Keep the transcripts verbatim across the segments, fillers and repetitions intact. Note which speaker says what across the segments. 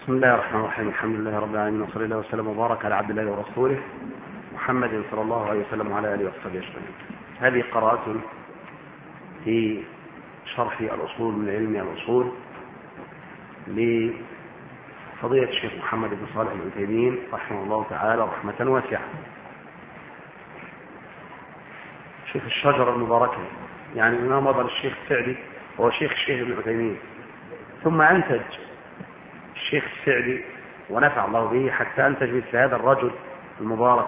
Speaker 1: بسم الله الرحمن الرحيم. الحمد لله رب العالمين، وصلى الله وسلم وبارك على عبد الله ورسوله محمد صلى الله عليه وسلم وعلى اله وصحبه اجمعين. هذه قراءة في شرح الأصول من علم الأصول لفضيلة الشيخ محمد بن صالح العثيمين رحمه الله تعالى رحمة واسعة. شيخ الشجرة المباركة، يعني ما مضى للشيخ السعدي هو شيخ الشيخ ابن عثيمين، ثم أنتج الشيخ السعدي ونفع الله به حتى أنتج مثل هذا الرجل المبارك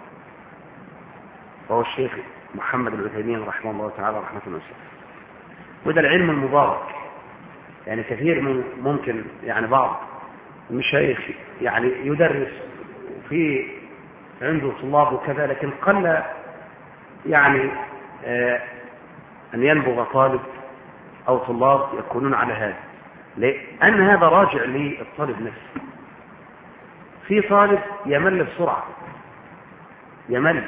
Speaker 1: وهو الشيخ محمد بن عثيمين رحمه الله تعالى رحمة واسعة. وده العلم المبارك، يعني كثير من ممكن يعني بعض المشايخ يعني يدرس في عنده طلاب وكذا، لكن قل يعني آه أن ينبغ طالب أو طلاب يكونون على هذا، لأن هذا راجع للطالب نفسه. في طالب يمل بسرعة، يمل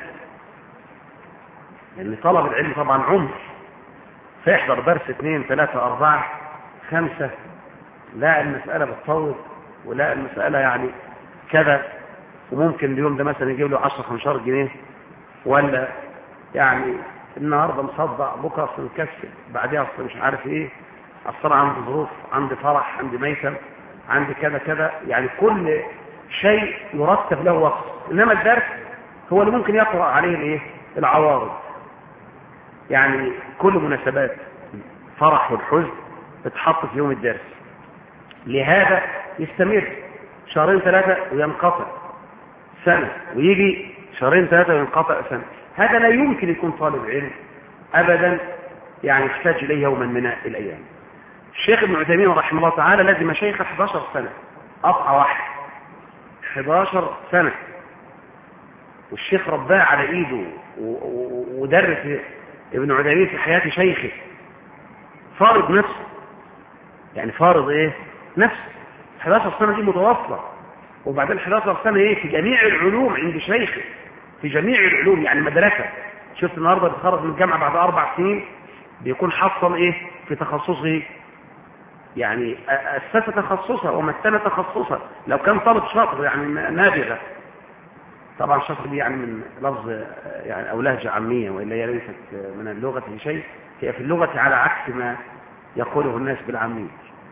Speaker 1: لأن يعني طلب العلم طبعا عمر، فيحضر درس اثنين ثلاثة أربعة خمسة، لا المسألة بتطول ولا المسألة يعني كذا، وممكن اليوم ده مثلا يجيب له عشرة خمسة عشر جنيه، ولا يعني النهارده مصدع بكره اصل مكسل بعديها اصل مش عارف ايه، اصل عندي ظروف، عندي فرح، عندي ميتم، عندي كذا كذا، يعني كل شيء يرتب له وقت. انما الدرس هو اللي ممكن يقرأ عليه الايه العوارض، يعني كل مناسبات فرح والحزن تتحط في يوم الدرس، لهذا يستمر شهرين ثلاثة وينقطع سنة، ويجي شهرين ثلاثة وينقطع سنة. هذا لا يمكن يكون طالب علم أبدا، يعني يحتاج إليه يوما من الأيام. الشيخ ابن عثيمين رحمه الله تعالى لازم شيخ احد عشر سنة، قطعة واحد احد عشر سنة، والشيخ رباه على إيده ودرس ابن عثيمين في حياة شيخه، فارض نفسه، يعني فارض ايه نفسه. احد عشر سنة دي متواصلة، وبعدين احد عشر سنة ايه في جميع العلوم عند شيخه، في جميع العلوم، يعني مدرسة. شفت النهارده بيتخرج من الجامعة بعد أربع سنين بيكون حصل ايه في تخصصه، يعني أسس تخصصه ومثل تخصصه. لو كان طالب شاطر يعني نابغة، طبعا شاطر دي يعني من لفظ يعني أو لهجة عامية، وإلا هي ليست من اللغة في شيء، هي في اللغة على عكس ما يقوله الناس بالعامية.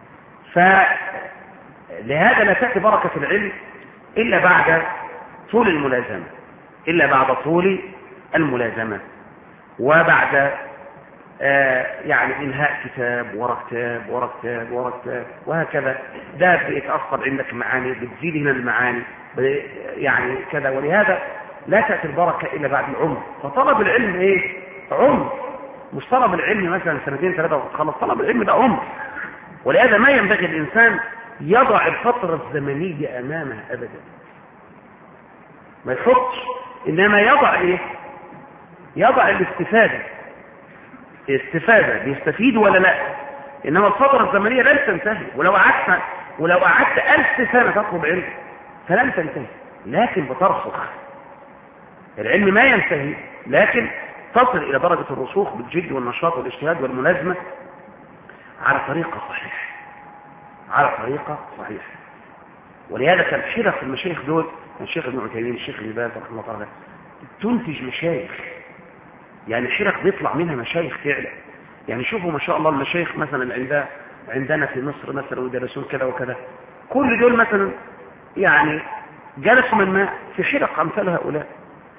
Speaker 1: فلهذا لا تأتي بركة العلم إلا بعد طول الملازمة، إلا بعد طول الملازمة، وبعد آه يعني إنهاء كتاب ورا كتاب ورا كتاب ورا كتاب وهكذا. ده بيتأصل عندك معاني، بتزيد هنا المعاني يعني كذا، ولهذا لا تأتي البركة إلا بعد العمر. فطلب العلم إيه؟ عمر، مش طلب العلم مثلا سنتين ثلاثة وتخلص، طلب العلم ده عمر. ولهذا ما ينبغي الإنسان يضع الفترة الزمنية أمامه أبدا، ما يحطش، إنما يضع إيه؟ يضع الاستفادة، استفادة بيستفيد ولا لا. إنما الفترة الزمنية لن تنتهي، ولو قعدت ولو قعدت ألف سنة تطلب علم فلن تنتهي، لكن بترسخ. العلم ما ينتهي، لكن تصل إلى درجة الرسوخ بالجد والنشاط والاجتهاد والملازمة على طريقة صحيحة، على طريقة صحيحة. ولهذا كان حرف المشايخ دول، الشيخ ابن عثيمين، الشيخ ابن باز رحمه الله تعالى، تنتج مشايخ، يعني حرف بيطلع منها مشايخ فعلا. يعني شوفوا ما شاء الله المشايخ مثلا عندنا عندنا في مصر مثلا ويدرسون كذا وكذا، كل دول مثلا يعني جلسوا من ما في حرق امثال هؤلاء.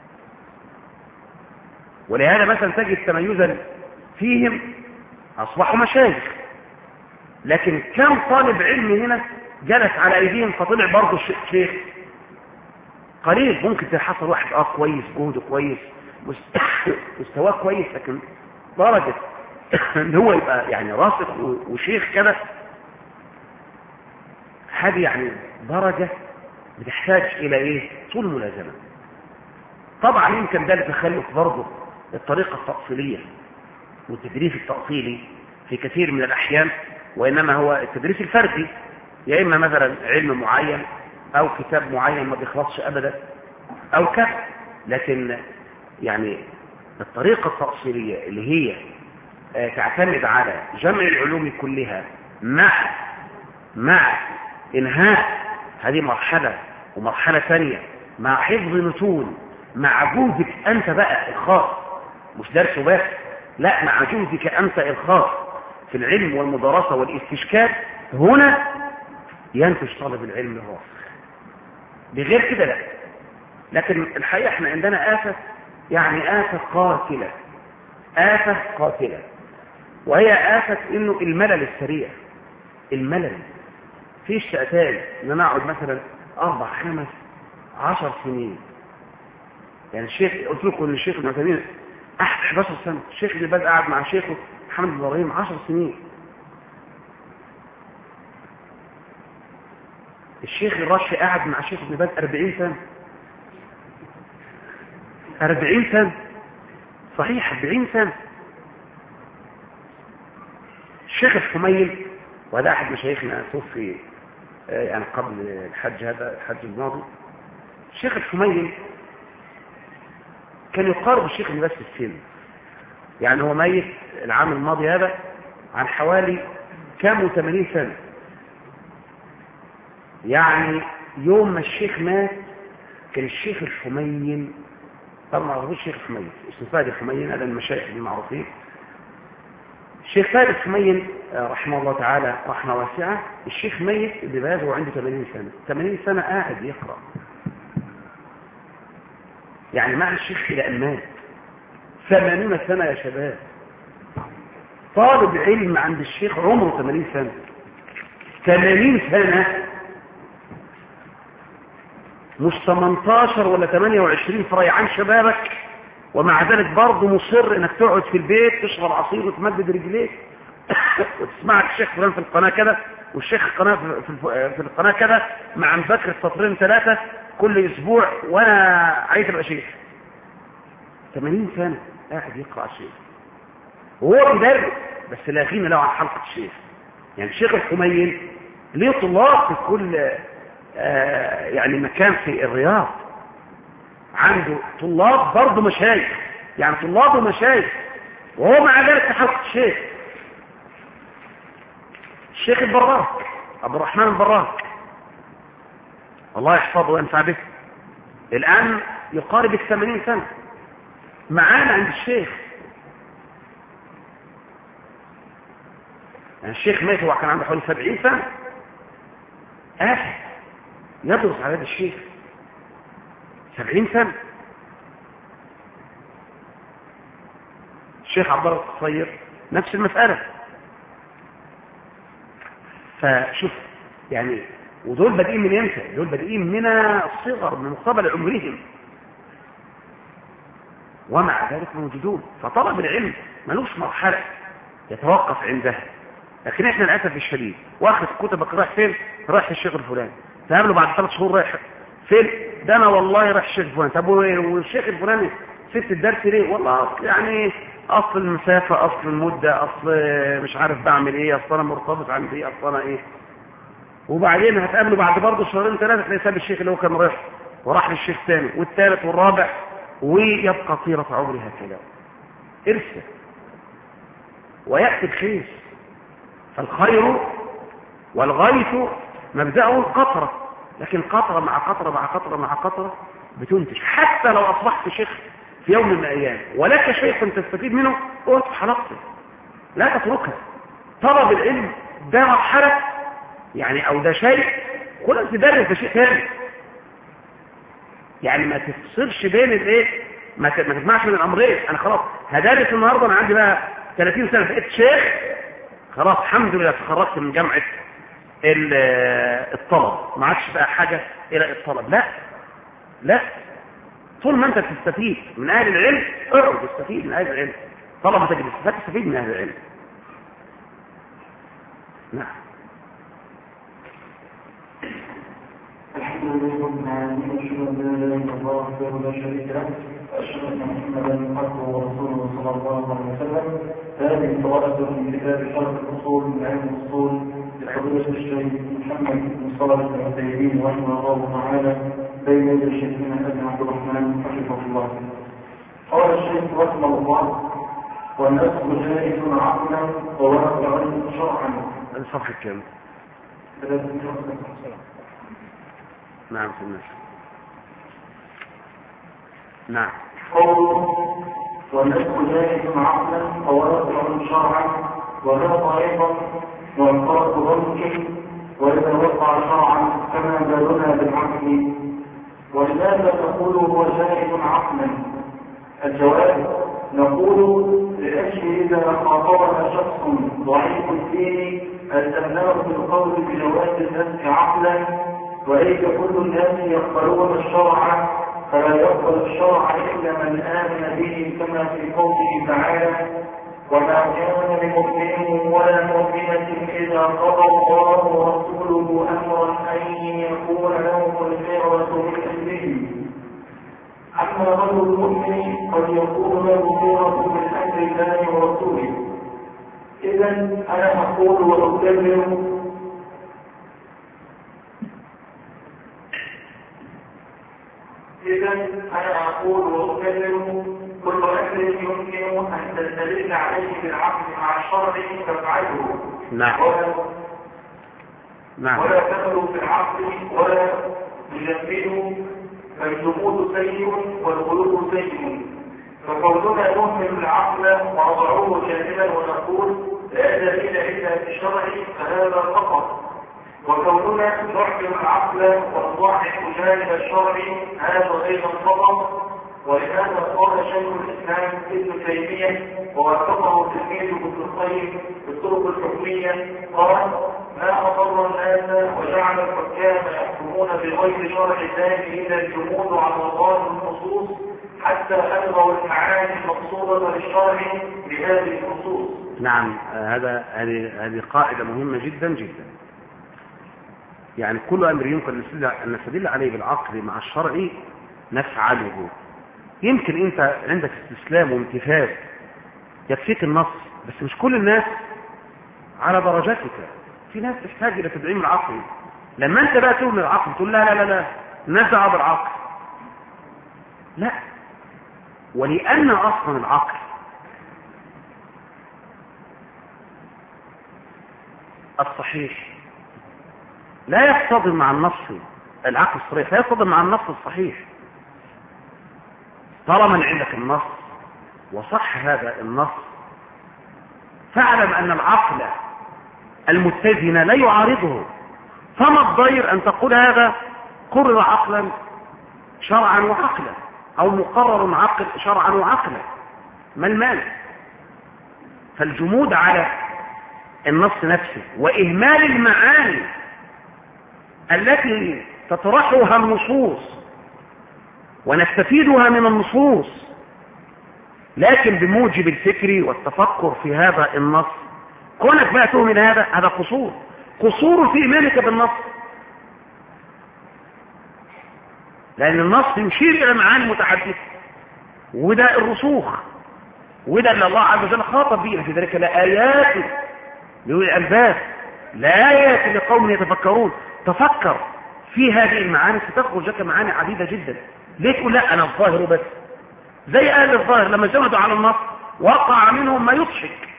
Speaker 1: ولهذا مثلا تجد تميزا فيهم، اصبحوا مشايخ، لكن كم طالب علم هنا جلس على ايديهم فطلع برضه شيخ؟ قليل. ممكن تحصل واحد اه كويس، جهده كويس، مستواه كويس، لكن درجة ان هو يبقى يعني راسخ وشيخ كده، هذه يعني درجة بتحتاج الى ايه؟ طول ملازمة. طبعا يمكن ده لتخلف برضه الطريقة التأصيلية والتدريس التأصيلي في كثير من الأحيان، وإنما هو التدريس الفردي، يا إما مثلا علم معين أو كتاب معين ما بيخلصش أبدا أو كذا. لكن يعني الطريقة التأصيلية اللي هي تعتمد على جمع العلوم كلها مع مع إنهاء هذه مرحلة، ومرحلة ثانية مع حفظ متون، مع جهدك أنت بقى الخاص، مش درس بس، لا، مع جهدك أنت الخاص في العلم والمدرسة والاستشكال، هنا ينتج طالب العلم الراسخ. بغير كده لا. لكن الحقيقة احنا عندنا آفة، يعني آفة قاتلة، آفة قاتلة، وهي آفة انه الملل السريع. الملل فيش تأتاني ان انا اقعد مثلا اربع خمس عشر سنين. يعني الشيخ قلت لكم ان الشيخ ابن عثيمين احد احداشر سنة، الشيخ ابن باز قاعد مع شيخه محمد بن ابراهيم عشر سنين، الشيخ الراشي قاعد مع شيخ ابن باز أربعين سنة. أربعين سنة صحيح، أربعين سنة. الشيخ الحميل، وهذا أحد مشايخنا توفي يعني قبل الحج، هذا الحج الماضي. الشيخ الحميل كان يقارب الشيخ ابن باز في السن، يعني هو ميت العام الماضي هذا عن حوالي كام وثمانين سنة. يعني يوم ما الشيخ مات كان الشيخ الحميل، طبعا ما عرفوش الشيخ الحميل، اسمه فهد الحميل، هذا المشايخ المعروفين. الشيخ فهد الحميل رحمه الله تعالى رحمه واسعة، الشيخ ميت ابن باز وعنده ثمانين سنة، ثمانين سنة قاعد يقرأ، يعني مع الشيخ إلى أن مات ثمانين سنة يا شباب. طالب علم عند الشيخ عمره ثمانين سنة، ثمانين سنة، مش ثمانية عشر ولا ثمانية وعشرين في ريعان شبابك، ومع ذلك برضه مصر انك تقعد في البيت تشرب عصير وتمدد رجليك وتسمعك الشيخ فلان في القناة كده، والشيخ القناة في, في القناة كده، مع مذاكرة سطرين ثلاثة كل اسبوع، وانا عايز ابقى شيخ. ثمانين سنة قاعد يقرأ الشيخ وهو بيدرس، بس لا غنى له عن حلقة الشيخ. يعني الشيخ الحميل ليه طلاب في كل آه يعني مكان في الرياض، عنده طلاب برضه مشايخ، يعني طلاب ومشايخ، وهو مع ذلك في حلقة الشيخ. الشيخ البراك عبد الرحمن البراك الله يحفظه وينفع به، الآن يقارب الثمانين سنة معانا عند الشيخ. يعني الشيخ مات هو كان عنده حوالي سبعين سنة، آخر يدرس على هذا الشيخ سبعين سنة. الشيخ عبد الله القصير نفس المسألة. فشوف يعني، ودول بادئين من امتى؟ دول بادئين من الصغر، من مقابل عمرهم، ومع ذلك موجودون. فطلب العلم ملوش مرحلة يتوقف عندها. لكن احنا للاسف الشديد واخد كتبك رايح فين؟ رايح الشيخ الفلاني، تقابله بعد ثلاث شهور رايح فين؟ ده انا والله رايح الشيخ الفلاني. طب والشيخ الفلاني سبت الدرس ليه؟ والله اصل يعني اصل المسافه، اصل المده، اصل مش عارف بعمل ايه، اصل انا مرتبط عندي ايه، اصل انا ايه. وبعدين هتقابله بعد برضه شهرين ثلاثه تلاقي ساب الشيخ اللي هو كان رايح وراح للشيخ الثاني والثالث والرابع، ويبقى طيره عمري هكذا ارث وياتي الخير. فالخير والغيث مبدأه القطرة، لكن قطرة مع قطرة مع قطرة مع قطرة بتنتج. حتى لو أصبحت شيخ في يوم من الأيام ولك شيء تستفيد منه، اقعد في حلقته، لا تتركها. طلب العلم ده مرحلة يعني، أو ده شيء، كل أنت تدرس ده شيء ثاني. يعني ما تفصلش بين الايه، ما تجمعش بين الأمرين. أنا خلاص هدرس النهاردة، أنا عندي بقى ثلاثين سنة بقيت شيخ، خلاص الحمد لله تخرجت من جامعة الطلب، ما عادش بقى حاجة إلى الطلب. لا لا، طول ما أنت تستفيد من أهل العلم اقعد تستفيد من أهل العلم. طالما تجلس لا تستفيد من أهل العلم. نعم.
Speaker 2: الحمد لله رب العالمين، أشهد أن لا إله إلا الله وحده لا شريك له، وأشهد أن محمدا عبده ورسوله صلى الله عليه وسلم. هذه فوائد من كتاب شرح الأصول من علم الأصول لفضيلة الشيخ محمد بن صالح العثيمين رحمه الله تعالى بين يدي شيخنا أبي عبد الرحمن حفظه الله. قال الشيخ رحمه الله: والنسخ جائز عقلا وواقع شرعا.
Speaker 1: الصفحة كام؟ نعم في الناس. نعم.
Speaker 2: قوله والنسك جائز عقلا وواقع شرعا وذاق ايضا والفرق ضمك واذا وقع شرعا كما بالنا بالعقل. ولماذا نقول هو جائز عقلا؟ الجواب نقول لأجل إذا خاطبنا شخص ضعيف الدين ألزمناه بالقول بجواز النسك عقلا، وليس كل الناس يقبلون الشرع فلا يقبل الشرع إلا من آمن به كما في قوله تعالى وما كان لمؤمن ولا مؤمنة إذا قضى الله ورسوله أمرا أن يكون لهم الخيرة من أمرهم. أما رجل المؤمن قد يكون له خيرة من أمر الله ورسوله. إذا أنا أقول وأكرر إذا أنا أقول وأكرر كل أمر يمكن أن تستدل عليه بالعقل مع الشرع تفعله.
Speaker 1: نعم.
Speaker 2: ولا
Speaker 1: نعم.
Speaker 2: ولا تخلو في العقل ولا تجمده، فالجمود سيء والغلو سيء. فقولنا نهمل العقل ونضعه جانبا ونقول لا دليل إلا في الشرع فهذا فقط، وكوننا نحكم العقل ونضعف جانب الشرع هذا أيضا فقط. ولهذا قال شيخ الإسلام ابن تيمية ووافقه تلميذه ابن القيم في الطرق الحكمية قال ما أضر الناس وجعل الحكام يحكمون بغير شرع الله إلا الجمود على ظاهر النصوص حتى ألغوا المعاني المقصودة للشرع بهذه النصوص.
Speaker 1: نعم. هذا هذه هذه قاعدة مهمة جدا جدا. يعني كل أمر يمكن أن نستدل عليه بالعقل مع الشرع نفعله. يمكن أنت عندك استسلام وامتثال يكفيك النص، بس مش كل الناس على درجاتك. في ناس تحتاج إلى تدعيم العقل. لما أنت بقى تقول العقل تقول لا لا لا لا نزع بالعقل، لا. ولأن أصلا العقل الصحيح لا يصطدم مع النص، العقل الصريح لا يصطدم مع النص الصحيح. طالما عندك النص وصح هذا النص فاعلم أن العقل المتزن لا يعارضه. فما الضير أن تقول هذا قرر عقلا شرعا وعقلا أو مقرر عقل شرعا وعقلا، ما المانع؟ فالجمود على النص نفسه وإهمال المعاني التي تطرحها النصوص ونستفيدها من النصوص لكن بموجب الفكر والتفكر في هذا النص، كونك بقى تؤمن هذا هذا قصور قصور في إيمانك بالنص، لأن النص يشير إلى معاني متعددة، وده الرسوخ، وده اللي الله عز وجل خاطب به. في ذلك لآيات لأولي الألباب، لآيات لقوم يتفكرون. تفكر في هذه المعاني ستخرج لك معاني عديدة جدا. ليه تقول لا أنا الظاهر بس؟ زي أهل الظاهر لما جمدوا على النص وقع منهم ما يضحك،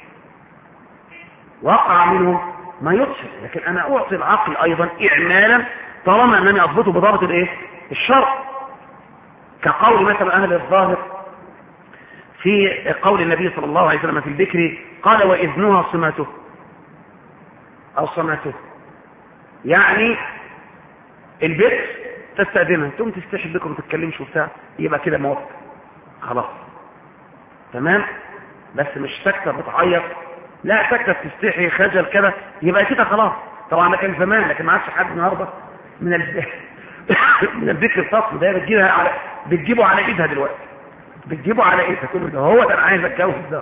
Speaker 1: وقع منهم ما يضحك. لكن أنا أعطي العقل أيضا إعمالا طالما أنني أضبطه بضابط الإيه؟ الشرع. كقول مثلا أهل الظاهر في قول النبي صلى الله عليه وسلم في البكر قال وإذنها صمته أو صمته، يعني البكر تستأذنها تقوم تستحي بكم تتكلمش وبتاع، يبقى كده موت خلاص تمام. بس مش سكتة بتعيط، لا سكتة تستحي خجل كده، يبقى كده خلاص. طبعا ده كان زمان، لكن ما عادش حد النهارده من ال... من الذكر الفصل ده بتجيبها على بتجيبه على ايدها دلوقتي، بتجيبه على ايدها كله ده هو ده انا عايز اتجوز ده.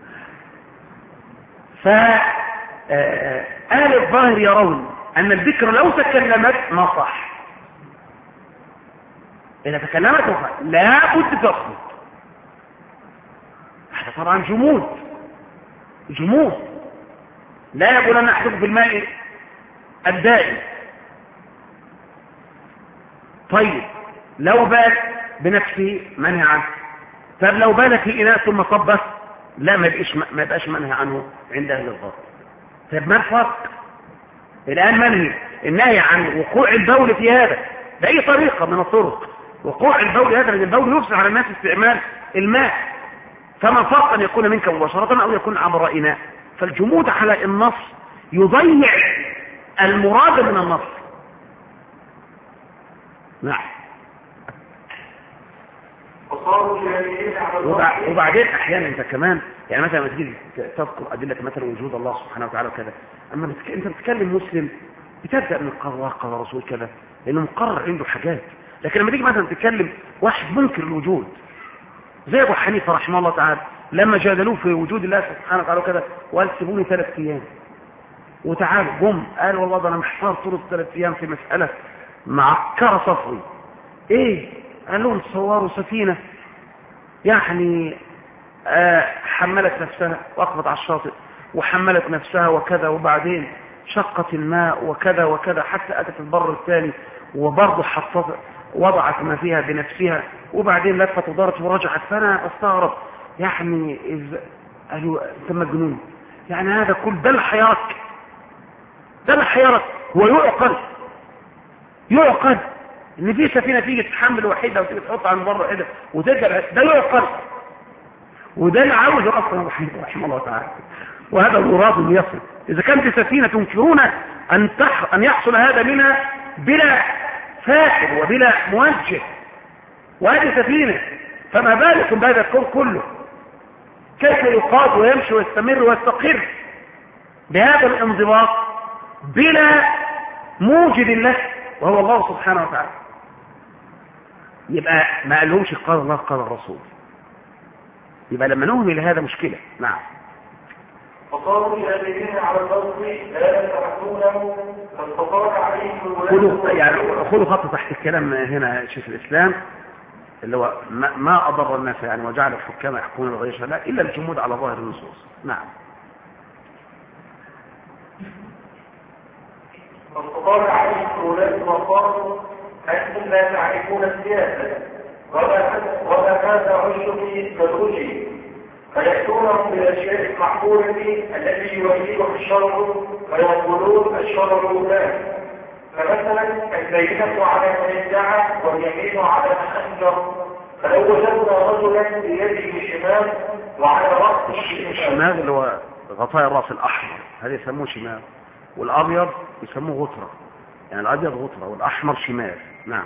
Speaker 1: ف اهل الظاهر يرون ان الذكر لو تكلمت ما صح، اذا تكلمت ما صح لا بد تصمت. هذا طبعا جمود جمود لا يقول انا احدث بالماء الدائم. طيب لو بال بنفسه منهي عنه، طب لو بال في اناء ثم صبه لا ما يبقاش ما يبقاش منهي عنه عند اهل الظاهر. طب ما الفرق الان؟ منهي النهي عن وقوع البول في هذا بأي طريقة من الطرق وقوع البول هذا، لأن البول يفسد على الناس استعمال الماء، فمن فرق أن يكون منك مباشرة أو يكون عبر إناء. فالجمود على النص يضيع المراد من النص. نعم. وبعدين احيانا انت كمان يعني مثلا لما تيجي تذكر ادله مثلا وجود الله سبحانه وتعالى وكذا، اما بتك... انت بتتكلم مسلم بتبدا من قال الله قال رسول كذا لانه مقرر عنده حاجات. لكن لما تيجي مثلا تتكلم واحد منكر الوجود زي ابو حنيفه رحمه الله تعالى، لما جادلوه في وجود الله سبحانه وتعالى وكذا وقال سيبوني ثلاث ايام وتعالوا جم قال والله ده انا محتار طول ثلاث ايام في مساله معكره صفري. ايه؟ قال لهم تصوروا سفينه يعني آه حملت نفسها وقفت على الشاطئ وحملت نفسها وكذا، وبعدين شقت الماء وكذا وكذا حتى اتت البر الثاني وبرضه حطت وضعت ما فيها بنفسها، وبعدين لفت ودارت ورجعت. فانا استغرب يعني إذ... قالوا انت مجنون يعني هذا كل ده اللي حيرك، ده اللي حيرك. هو يعقل يعقل ان في سفينه تيجي تتحمل وحيده وتيجي تحط على بره كده وترجع؟ ده يعقل، وده اللي عاوزه اصلا وحيد رحمه الله تعالى. وهذا المراد يصل. اذا كانت سفينه تنكرون ان تح... ان يحصل هذا منها بلا فاعل وبلا موجه، وهذه سفينه، فما بالكم بهذا الكون كله كيف يقاد ويمشي ويستمر ويستقر بهذا الانضباط بلا موجد له وهو الله سبحانه وتعالى. يبقى ما قالهمش قال الله قال الرسول، يبقى لما نهمل هذا مشكلة. نعم.
Speaker 2: فصاروا الذين على الأرض لا يتحدونه فاستطاع عليهم
Speaker 1: خذوا يعني خذوا خط تحت الكلام هنا شيخ الإسلام اللي هو ما أضر الناس يعني وجعل الحكام يحكمون بغير شرع إلا الجمود على ظاهر النصوص. نعم.
Speaker 2: فاستطاع عليهم ولاة وقالوا أنتم لا تعرفون السياسة وما هذا عشق كالرجل، فيأتونهم بالأشياء المحظورة التي يريدها الشرع ويقولون الشرع لا. فمثلا البينة على من ادعى واليمين على من أنكر. فلو وجدنا رجلا بيده شمال وعلى رأسه
Speaker 1: الشمال اللي هو غطاء الرأس الأحمر هذا يسموه شمال، والأبيض يسموه غطرة، يعني الأبيض غطرة والأحمر شمال. نعم.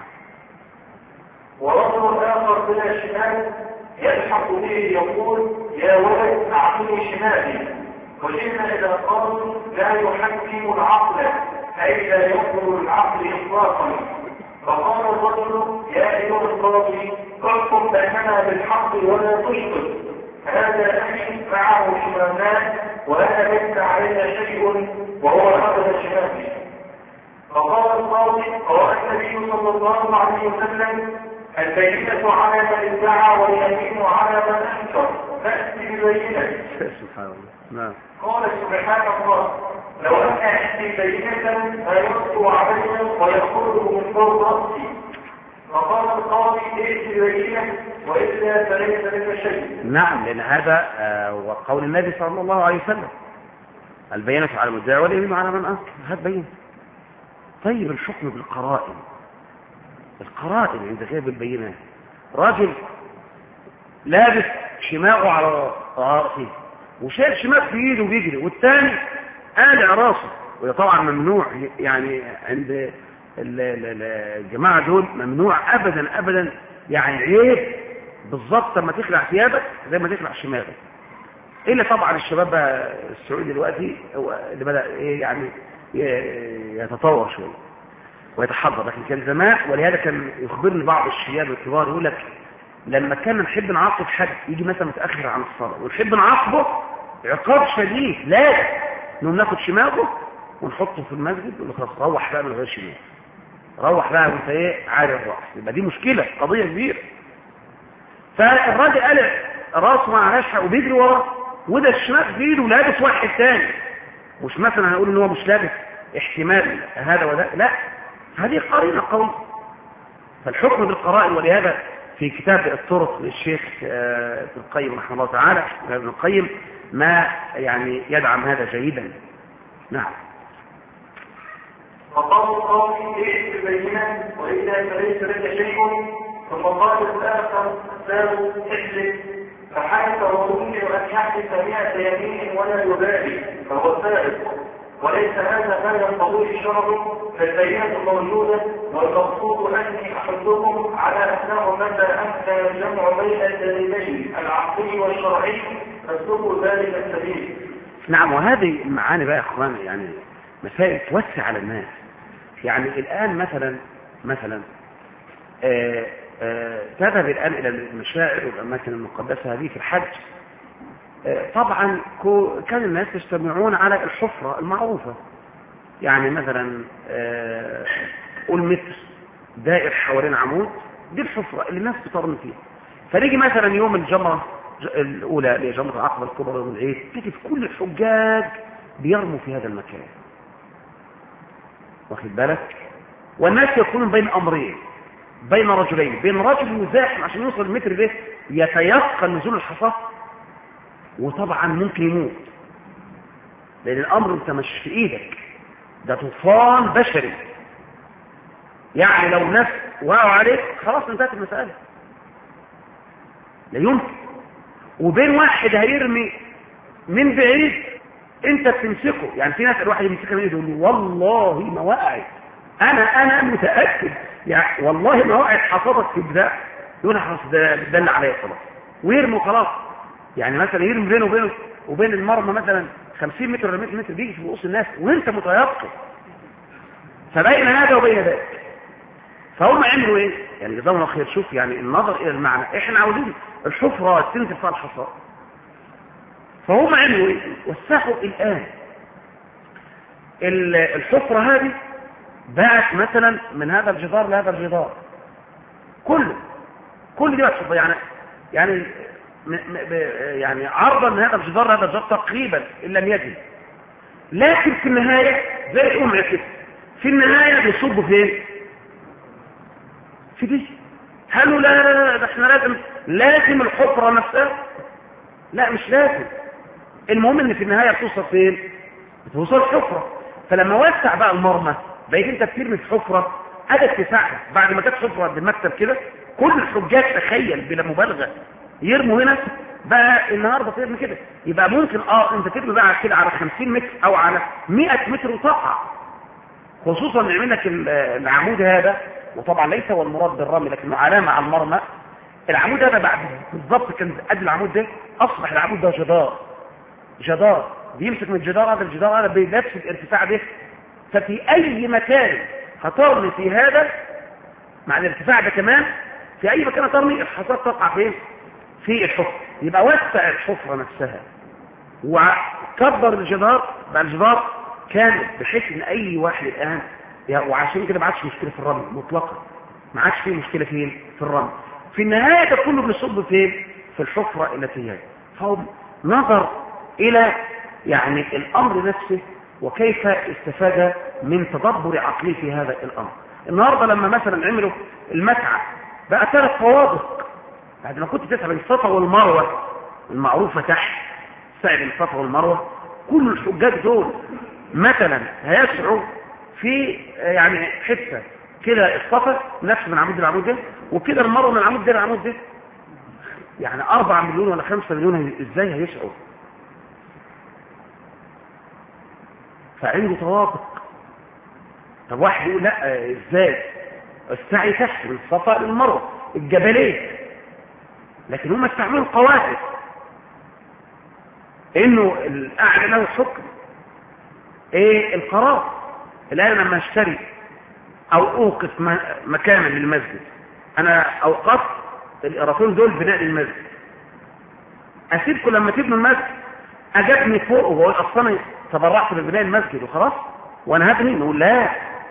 Speaker 2: ورجل آخر بلا شمال يلحق به يقول يا ولد أعطني شمالي. وجئنا إلى قول لا يحكم العقل أي لا يقبل العقل إطلاقا. فقال الرجل يا أيها القاضي احكم بيننا بالحق ولا تشطط، هذا أخي معه شمامان وأنا ليس علينا شيء وهو هذا شمالي. فقال القاضي قال النبي صلى الله عليه وسلم البينة على من ادعى واليمين على من انكر، فأتي ببينة.
Speaker 1: سبحان الله. نعم.
Speaker 2: قال سبحان الله لو أن عندي بينة لا يخطو علي ويخرج من فوق رأسي. فقال القاضي ائت ببينة وإلا فليس لك شيء.
Speaker 1: نعم، لأن هذا آه وقول النبي صلى الله عليه وسلم البينة على المدعي واليمين على من انكر، هذا بين. طيب الحكم بالقرائن، القرائن عند غياب البينات، راجل لابس شماغه على راسه وشايل شماغ في ايده وبيجري، والثاني قالع راسه، وده طبعا ممنوع يعني عند الجماعه دول، ممنوع ابدا ابدا، يعني عيب بالظبط لما تخلع ثيابك زي ما تخلع شماغك. الا طبعا الشباب السعودي دلوقتي هو اللي بدا ايه يعني يتطور شويه ويتحضر، لكن كان زمان. ولهذا كان يخبرني بعض الشباب الكبار يقول لك لما كان نحب نعاقب حد يجي مثلا متاخر عن الصلاه ونحب نعاقبه عقاب شديد، لا نقوم ناخد شماغه ونحطه في المسجد ونقول له خلاص روح بقى من غير شماغ، روح بقى وانت ايه عاري الراس. يبقى دي مشكله قضيه كبيره. فالراجل قلع راسه مع رشحه وبيجري وراه، وده الشماغ في ايده ولابس واحد ثاني، مش مثلا هنقول ان هو مش لابس احتمال هذا وده، لا، هذه قرينه قويه. فالحكم بالقرائن، ولهذا في كتاب الطرق للشيخ ابن القيم رحمه الله تعالى ابن القيم ما يعني يدعم هذا جيدا. نعم.
Speaker 2: فقال القاضي ائت بالبينة وإذا فليس لك شيء. ثم قال الآخر الثالث احلف، فحلف ويمكن أن يحلف مئة يمين ولا يبالي فهو سارق، وليس هذا ما ينقضيه الشرع، فالبينة موجودة والمقصود أني أحدكم على أنه متى أمكن الجمع بين الدليلين العقلي والشرعي فاسلكوا ذلك السبيل.
Speaker 1: نعم، وهذه المعاني بقى يا اخوان يعني مسائل توسع على الناس. يعني الآن مثلا مثلا آه آه تذهب الآن إلى المشاعر والأماكن المقدسة هذه في الحج. آه طبعا كان الناس يجتمعون على الحفرة المعروفة، يعني مثلا آه قول متر دائر حوالين عمود، دي الحفرة اللي الناس بترمي فيها. فنيجي مثلا يوم الجمرة الأولى اللي هي جمرة العقبة الكبرى يوم العيد، تجد كل الحجاج بيرموا في هذا المكان، واخد بالك؟ والناس يكونون بين أمرين، بين رجلين، بين رجل يزاحم عشان يوصل المتر ده يتيقن نزول الحصى، وطبعا ممكن يموت لأن الأمر انت مش في إيدك، ده طوفان بشري، يعني لو ناس وقعوا عليك خلاص انتهت المسألة، لا يمكن. وبين واحد هيرمي من بعيد انت بتمسكه، يعني في ناس الواحد يمسكه من يده يقول له والله ما وقعت، انا انا متاكد يعني والله ما وقعت حصادك في البدايه، يقول خلاص ده دل عليا خلاص، ويرموا خلاص. يعني مثلا يرمي بينه وبينه وبين المرمى مثلا خمسين متر ولا مئة متر، بيجي في رؤوس الناس وانت متيقن. فبين هذا وبين ذاك، فهم عملوا ايه؟ يعني جزاهم الله خير. شوف يعني النظر الى المعنى، احنا عاوزين الحفره تنزل فيها الحصى، فهم عملوا ايه؟ وسعوا الان الحفره هذه، باعت مثلا من هذا الجدار لهذا الجدار كله، كل دي بقى يعني يعني م م يعني عرضا من هذا الجدار لهذا الجدار تقريبا ان لم يجد. لكن في النهايه زي الام كده، في النهايه بيصبوا فين؟ في دي. هل لا لا لا احنا لازم لازم الحفره نفسها؟ لا مش لازم. المهم ان في النهايه بتوصل فين؟ بتوصل الحفره. فلما وسع بقى المرمى بقيت انت بترمي في حفره ادى اتساعها، بعد ما كانت حفره قد المكتب كده، كل الحجاج تخيل بلا مبالغه يرموا هنا، بقى النهارده ترمي كده. يبقى ممكن اه انت ترمي بقى كده على خمسين متر او على مئة متر وتقع، خصوصا نعمل لك العمود هذا، وطبعا ليس هو المراد بالرمي لكنه علامه على المرمى. العمود هذا بعد بالضبط كان قد العمود ده، اصبح العمود ده جدار جدار بيمسك من الجدار هذا الجدار هذا بنفس الارتفاع ده. ففي اي مكان هترمي في هذا مع الارتفاع ده كمان، في اي مكان هترمي الحصاد تقع فين؟ في الحفره. يبقى وسع الحفره نفسها وكبر الجدار، بقى الجدار كامل بحيث ان اي واحد الان، وعشان كده ما عادش مشكله في الرمي مطلقا، ما عادش فيه مشكله فين؟ في الرمي. في النهايه ده كله بيصب فين؟ في الحفره التي هي. فهو نظر الى يعني الامر نفسه وكيف استفاد من تدبر عقلي في هذا الامر. النهارده لما مثلا عملوا المسعى بقى ثلاث طوابق، بعد ما كنت تسعى بين الصفا والمروه المعروفه تحت، سعي بين الصفا والمروه، كل الحجاج دول مثلا هيسعوا في يعني حته كده الصفا نفس من عمود العمود ده، وكده المروه من العمود ده للعمود ده، يعني أربعة مليون ولا خمسة مليون ازاي هيسعوا؟ فعنده طوابق. طب واحد يقول لا ازاي؟ السعي تحت من الصفا للمروه الجبلين، لكن هم استعملوا قواعد انه الاعلى له حكم ايه؟ القرار. الان لما اشتري او اوقف مكانا للمسجد، انا اوقفت القراطين دول بناء المسجد، اسيبكم لما تبنوا المسجد اجابني فوق واقول اصلا تبرعت ببناء المسجد وخلاص وانا هبني؟ نقول لا،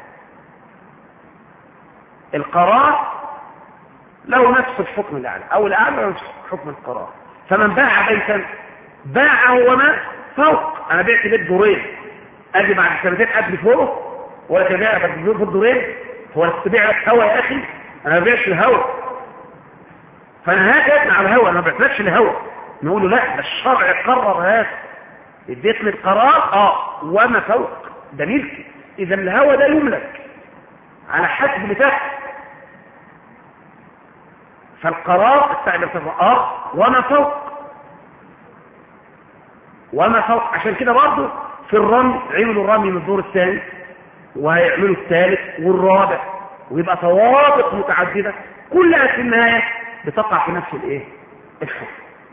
Speaker 1: القرار له نفس الحكم الاعلى او الاعلى له نفس حكم القرار. فمن باع بيتا باعه وما فوق. انا بعت بيت دورين، اجي بعد سنتين ابني فوق ولا تبيع بدي في الدورين؟ هو انا كنت ببيع لك هوا يا اخي؟ انا ما ببيعش الهوا، فانا هاجي ابني على الهوا، انا ما بعتلكش الهوا. نقول له لا، ده الشرع قرر هذا، اديتني القرار اه وما فوق، ده ملكي، إذا الهوى ده يملك على حسب اللي تحت. فالقرار استعمل اه وما فوق وما فوق. عشان كده برضه في الرمي عملوا الرمي من الدور الثاني وهيعملوا الثالث والرابع، ويبقى طوابق متعددة كلها في النهاية بتقع في نفس الايه الحكم.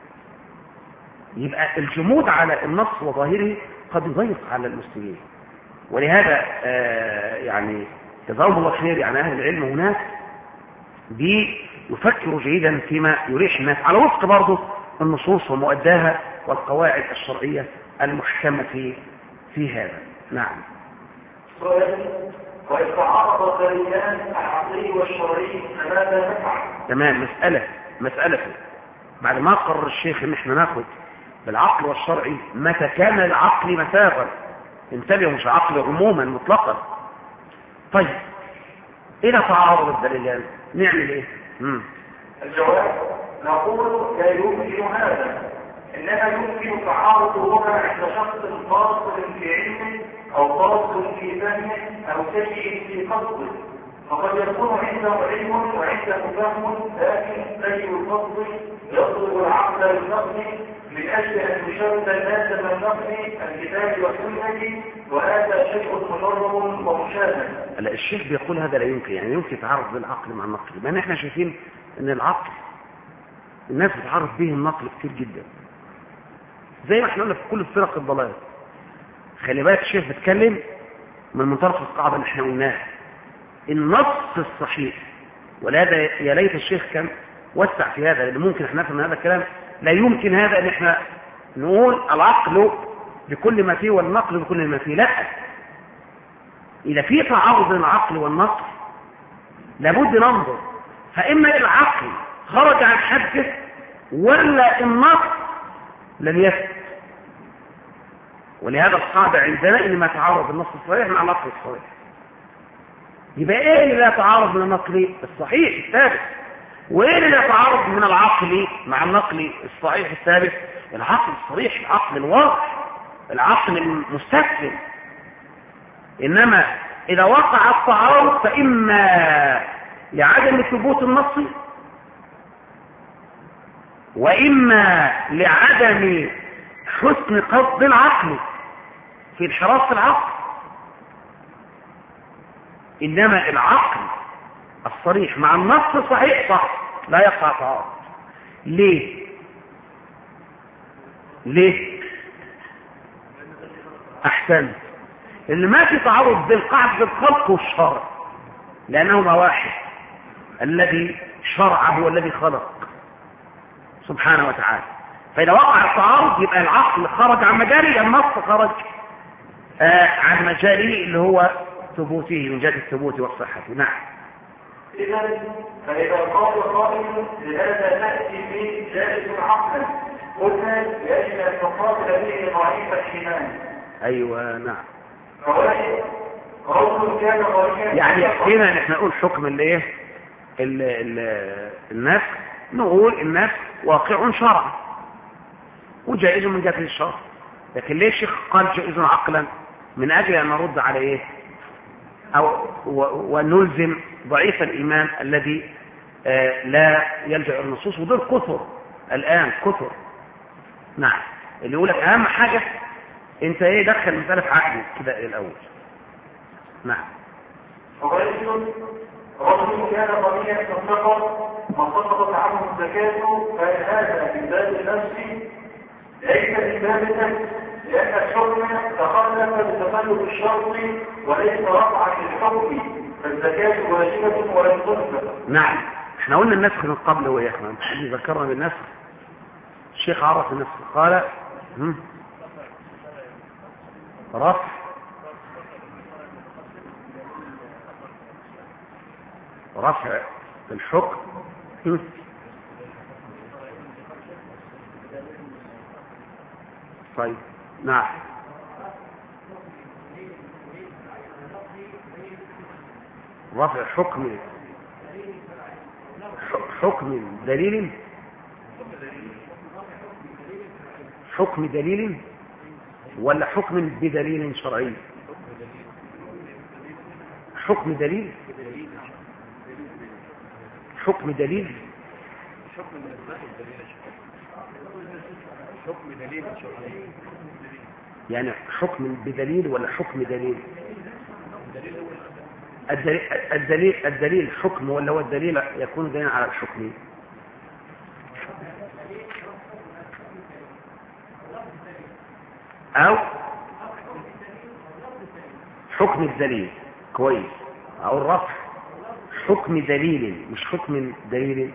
Speaker 1: يبقى الجمود على النص وظاهره قد يضيق على المسلمين. ولهذا آه يعني جزاهم الله خير يعني اهل العلم هناك بيفكروا جيدا فيما يريح الناس على وفق برضه النصوص ومؤداها والقواعد الشرعية المحكمة في في هذا. نعم.
Speaker 2: وإذا تعارض الدليلان العقلي والشرعي فماذا نفعل؟
Speaker 1: تمام. مسألة مسألة بعد ما قرر الشيخ ان احنا ناخد بالعقل والشرعي متى كان العقل مساغا، انتبهوا مش عقل عموما مطلقا. طيب إذا تعارض الدليلان نعمل ايه؟ مم.
Speaker 2: الجواب نقول لا يمكن هذا، انما يمكن تعارضهما عند شخص فاصل في علمه او فاصل في فهمه او سيء في قصده، فقد يكون عنده علم وعنده فهم لكن سيء القصد يطلب العقل للنقل من اجل ان يشرد الناس من نقل الكتاب والسنه، وهذا شيء مجرد ومشاهد.
Speaker 1: لا الشيخ بيقول هذا لا يمكن، يعني يمكن تعارض بالعقل مع النقل، لان احنا شايفين ان العقل الناس بتعرف به النقل كتير جدا زي ما احنا قلنا في كل فرق الضلال. خلي بالك الشيخ بيتكلم من منطلق القاعده اللي احنا قلناها النص الصحيح، ولهذا يا ليت الشيخ كان وسع في هذا، لان ممكن احنا نفهم هذا الكلام لا يمكن هذا ان احنا نقول العقل بكل ما فيه والنقل بكل ما فيه. لا، اذا في تعارض بين العقل والنقل لابد ننظر، فاما العقل خرج عن حده ولا النقل لم يثبت. ولهذا القاعده عندنا ان ما تعارض النص الصحيح مع النقل الصحيح. يبقى ايه اللي لا تعارض من النقل الصحيح الثابت، وايه اللي لا تعارض من العقل مع النقل الصحيح الثابت؟ العقل الصريح، العقل الواضح، العقل المستسلم. انما اذا وقع التعارض فاما لعدم ثبوت النص واما لعدم حسن قصد العقل في انحراف العقل. انما العقل الصريح مع النص الصحيح صح لا يقع تعارض. ليه ليه احسن اللي ما في تعارض بين قاعده الخلق والشرع، لانهما واحد، الذي شرع هو الذي خلق سبحانه وتعالى. فاذا وقع التعارض يبقى العقل خرج عن مجاله، النص خرج آه عن مجاله اللي هو ثبوته من جهه الثبوت والصحه. نعم.
Speaker 2: إذا فإذا قال قائل لهذا نأتي به جائز عقلا، قلنا يجب أن نقابل به ضعيف الإيمان.
Speaker 1: أيوة نعم.
Speaker 2: فوائد قول كان ضعيفا
Speaker 1: يعني يكفينا ان احنا نقول حكم الايه النفس، نقول النفس واقع شرعا وجائز من جهة الشرع، لكن ليه الشيخ قال جائز عقلا؟ من اجل ان نرد على ايه او ونلزم ضعيف الايمان الذي آه لا يلجأ النصوص، ودول كثر الان كثر. نعم. اللي يقول لك اهم حاجه انت ايه دخل مساله في عقلك كده الاول. نعم.
Speaker 2: رجل رجل كان غنيا مطلقا ما سقطت عنه الزكاه، فان هذا من باب النفس ليس من باب النفس، لان الحكم تخلف بتخلف الشرط وليس رفعا للحكم، فالزكاه واجبه ولم تنفق.
Speaker 1: نعم. احنا قلنا النسخ من قبل هو يا اخوان، ذكرنا بالنسخ. الشيخ عرف النسخ قال هم. رفع رفع الحكم هم. طيب نعم. رفع حكم حكم دليل حكم دليل ولا حكم بدليل شرعي؟ حكم دليل حكم دليل
Speaker 3: حكم من أسماء الدليل حكم دليل شرعي
Speaker 1: يعني حكم بدليل ولا حكم دليل؟ الدليل الدليل, الدليل حكم ولا هو الدليل يكون دليلا على الحكم؟ أو حكم الدليل كويس، أو الرفع حكم دليل مش حكم دليل،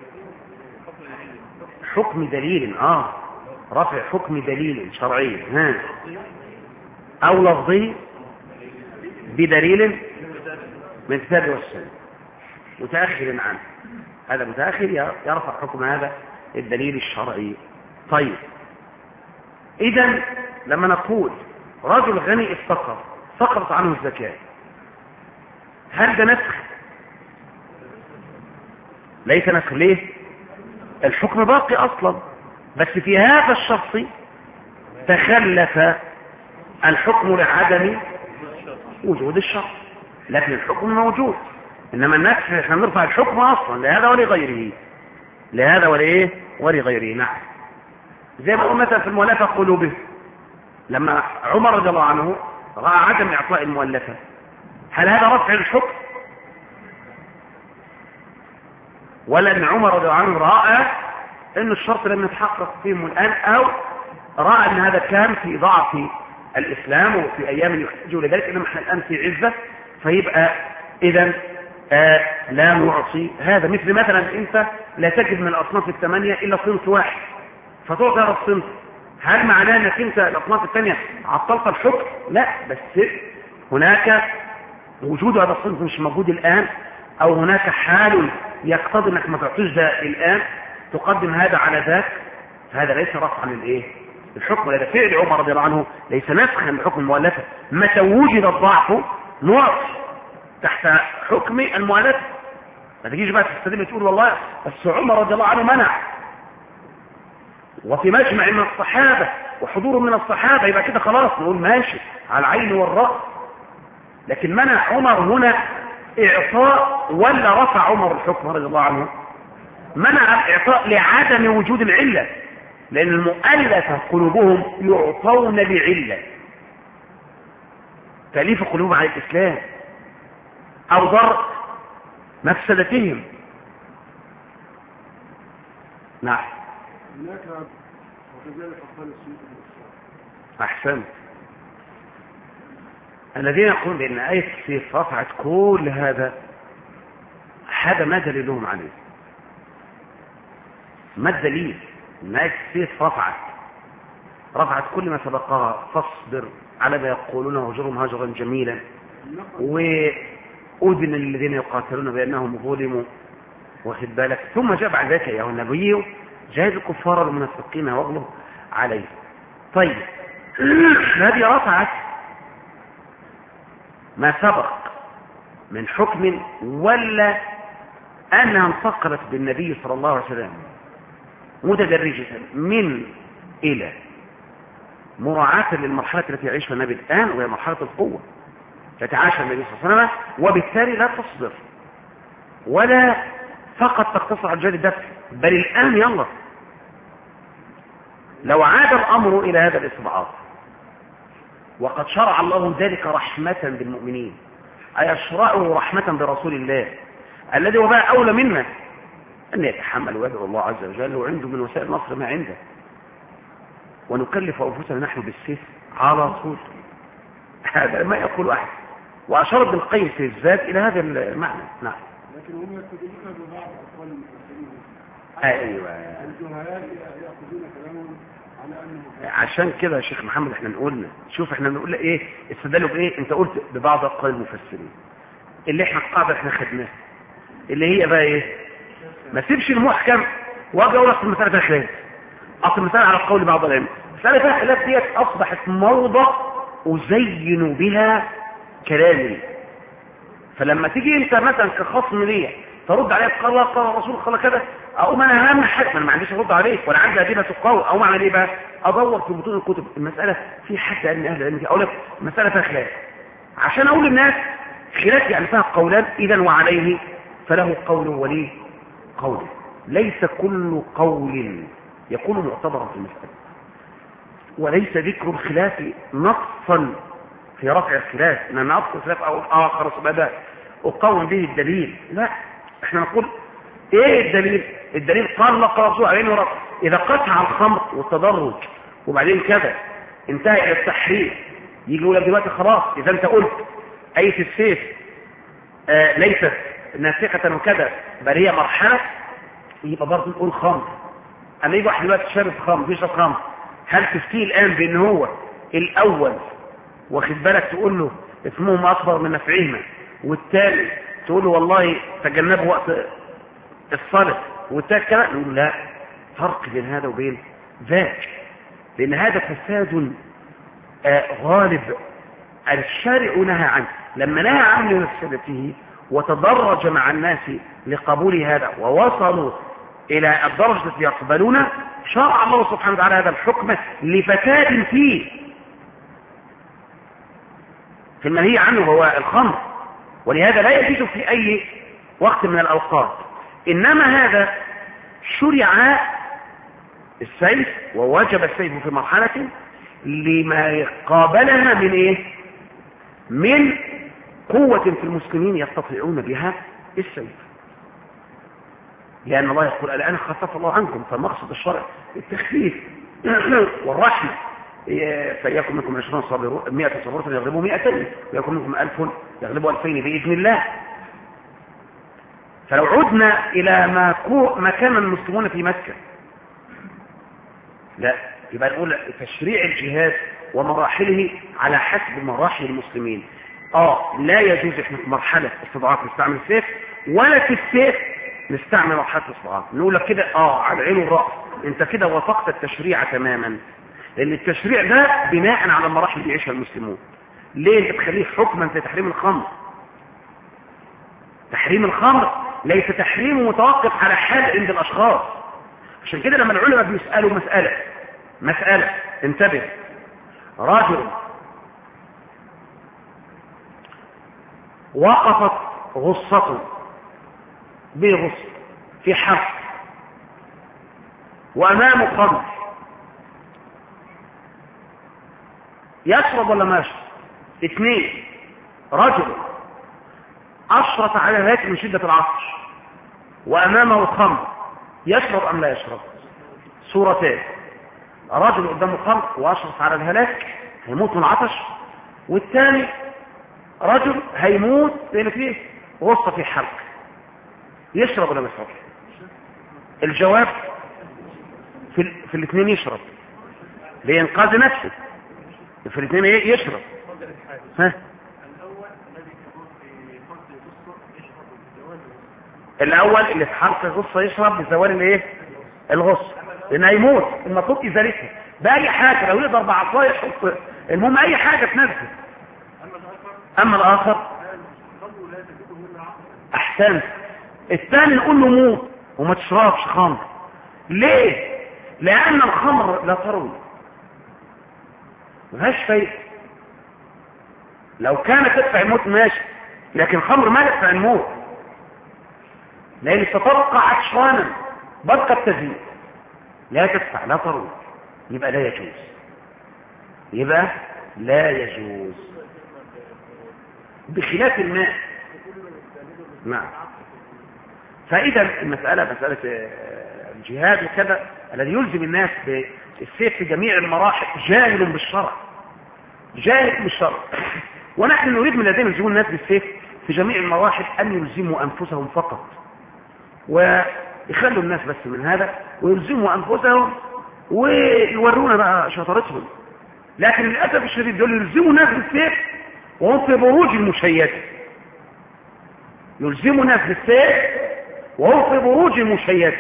Speaker 1: حكم دليل اه رفع حكم دليل شرعي ها او لفظي بدليل من الكتاب والسنة متأخر عنه، هذا متأخر يرفع حكم هذا الدليل الشرعي. طيب اذا لما نقول رجل غني افتقر سقطت عنه الزكاة، هل ده نسخ؟ ليس نسخ. ليه؟ الحكم باقي اصلا، بس في هذا الشخص تخلف الحكم لعدم وجود الشخص، لكن الحكم موجود. انما النسخ احنا بنرفع الحكم اصلا لهذا ولغيره، لهذا ولايه ولغيره. نعم، زي ما قلنا مثلا في المؤلفة قلوبه، لما عمر رضي الله عنه راى عدم اعطاء المؤلفة، هل هذا رفع الحكم؟ ولا ان عمر رضي الله عنه راى ان الشرط لم يتحقق فيهم الان، او راى ان هذا كان في ضعف الاسلام وفي ايام يحتاجوا لذلك، انما احنا الان في عزه، فيبقى اذا آه لا نعصي هذا. مثل مثلا انت لا تجد من الاصناف الثمانيه الا صنف واحد فتعطي هذا الصنف، هل معناه انك انت الاصناف الثانيه عطلت الحكم؟ لا، بس هناك وجود هذا الصنف مش موجود الان، او هناك حال يقتضي انك ما تعطيش ده الان، تقدم هذا على ذاك، هذا ليس رفعا للايه الحكم. هذا فعل عمر رضي الله عنه ليس نسخا لحكم المؤلفه، متى وجد الضعف نعطي تحت حكم المؤلفه. ما تجيش بقى تستدل تقول والله بس عمر رضي الله عنه منع، وفي مجمع من الصحابه وحضور من الصحابه، يبقى كده خلاص نقول ماشي على العين والراس. لكن منع عمر هنا اعطاء ولا رفع عمر الحكم رضي الله عنه؟ منع الاعطاء لعدم وجود العله، لان المؤلفه قلوبهم يعطون بعله، تأليف قلوبهم على الاسلام او ضرب مفسدتهم. نعم،
Speaker 3: هناك وكذلك قال السيد
Speaker 1: احسنت. الذين يقولون بان آية السيف رفعت كل هذا، هذا ما دليلهم عليه؟ ما الدليل ان آية السيف رفعت رفعت كل ما سبقها، فاصبر على ما يقولون وهجرهم هجرا جميلا، وأذن الذين يقاتلون بأنهم ظلموا، واخد بالك، ثم جاء بعد ذلك يا النبي جاهد الكفار المنافقين واغلظ عليه. طيب هذه رفعت ما سبق من حكم، ولا أنها انتقلت بالنبي صلى الله عليه وسلم متدرجة من إلى مراعاة للمرحلة التي يعيشها النبي الآن، وهي مرحلة القوة تتعايش النبي صلى الله عليه وسلم، وبالتالي لا تصبر ولا فقط تقتصر على الجهاد الدفع، بل الآن يلا لو عاد الأمر إلى هذا الاستضعاف، وقد شرع الله ذلك رحمة بالمؤمنين، أي يشرعه رحمة برسول الله الذي هو بقى أولى منا أن يتحمل ويدعو الله عز وجل، وعنده من وسائل النصر ما عنده، ونكلف أنفسنا نحن بالسيف على طول. هذا ما يقول أحد، وأشار ابن القيم في الذات إلى هذا المعنى. نعم،
Speaker 3: لكن هم يستدلون ببعض أقوال المفسرين.
Speaker 1: أيوة،
Speaker 3: الجهال يأخذون كلامهم على أنه
Speaker 1: عشان كده يا شيخ محمد احنا نقولنا، شوف احنا بنقول ايه استدلوا بايه. انت قلت ببعض اقوال المفسرين، اللي احنا القاعده احنا خدناها اللي هي بقى ايه، ما تسيبش المحكم واجي اقول لك المساله فيها خلاف، اصل المساله على قول بعض العلماء المساله فيها خلاف ديت اصبحت موضه ازين بها كلامي، فلما تيجي انت مثلا كخصم ليا ترد عليه قال الله قال الرسول قال كذا، اقوم انا اهم حاجه ما عنديش ارد عليك ولا عندي ادله تقوي، او اعمل ايه بقى؟ ادور في بطون الكتب المساله في حتى ان اهل العلم اقول لك المساله فيها خلاف، عشان اقول للناس خلاف يعني فيها قولان، إذا وعليه فله قول ولي قول. ليس كل قول يكون معتبرا في المسألة، وليس ذكر الخلاف نصا في رفع الخلاف، ان انا اذكر خلاف او اخر سبدا اقوم به الدليل. لا، احنا نقول ايه الدليل؟ الدليل قال لك رسول عليه ورد اذا قطع الخمر والتدرج وبعدين كذا انتهى الى التحريم، يجي يقول لك دلوقتي خلاص اذا انت قلت ايه السيف آه ليست ناسخه وكذا بل هي مرحله، يبقى برضه نقول خمر. اما يجي واحد دلوقتي شارب خمر بيشرب خمر، هل تفتيه الان بان هو الاول واخد بالك تقول له اسمهما اكبر من نفعهما، والثاني تقول له والله تجنبه وقت الصلاه، والثالث كده نقول لا، فرق بين هذا وبين ذاك، لان هذا فساد آه غالب الشارع نهى عنه. لما نهى عنه مفسدته وتدرج مع الناس لقبول هذا ووصلوا الى الدرجه التي يقبلون، شرع الله سبحانه وتعالى هذا الحكم لفساد فيه في المنهي عنه هو الخمر، ولهذا لا يجوز في اي وقت من الاوقات. انما هذا شرع السيف ووجب السيف في مرحله لما قابلها من ايه؟ من قوة في المسلمين يستطيعون بها السيف، لأن الله يقول الآن خفف الله عنكم، فمقصد الشرع التخفيف والرحمة. فيكن منكم عشرون صابرون مئة صابرة يغلبوا مئتين، ويكن منكم ألف يغلبوا ألفين بإذن الله. فلو عدنا إلى ما, ما كان المسلمون في مكة، لا، يبقى نقول تشريع الجهاد ومراحله على حسب مراحل المسلمين. اه لا يجوز احنا في مرحله استضعاف نستعمل السيف، ولا في السيف نستعمل مرحله الاستضعاف. نقول لك كده اه على العين والراس، انت كده وافقت التشريع تماما، لان التشريع ده بناء على المراحل اللي يعيشها المسلمون. ليه انت تخليه حكما زي تحريم الخمر؟ تحريم الخمر ليس تحريمه متوقف على حال عند الاشخاص. عشان كده لما العلماء بيسالوا مساله مساله انتبه، رجل وقفت غصته بغص في حق وامامه خمر، يشرب ولا ما يشرب؟ اثنين، رجل اشرف على ذلك من شدة العطش وامامه خمر، يشرب ام لا يشرب؟ صورتين، رجل قدامه خمر واشرف على الهلاك هيموت من العطش، والثاني رجل هيموت لان فيه غصة في حلق، يشرب ولا ما يشربش؟ الجواب في, في الاثنين يشرب لينقذ نفسه، في الاثنين يشرب. ها الاول اللي في حلق الغصة يشرب بزوال الايه؟ الغصة، لان هيموت المطلوب ازالتها باي حاجه، لو يقدر بعصايه يحط، المهم اي حاجه تنزل. اما الاخر احسن، الثاني نقول له موت وما تشربش خمر. ليه؟ لان الخمر لا تروي، مفيهاش فايده. لو كانت تدفع الموت ماشي، لكن الخمر ما تدفع الموت، لان تتبقى عطشانا بقى التزيين، لا تدفع لا تروي، يبقى لا يجوز، يبقى لا يجوز بخلاف الماء. نعم. فإذا المسألة مسألة الجهاد وكذا الذي يلزم الناس بالسيف في جميع المراحل جاهل بالشرع، جاهل بالشرع. ونحن نريد من الذين يلزمون الناس بالسيف في جميع المراحل أن يلزموا أنفسهم فقط، ويخلوا الناس بس من هذا ويلزموا أنفسهم ويورونا بقى شطارتهم. لكن للأسف الشديد دول يلزموا الناس بالسيف وهم في بروج المشيدة، يلزموا الناس بالسيف وهم في بروج المشيدة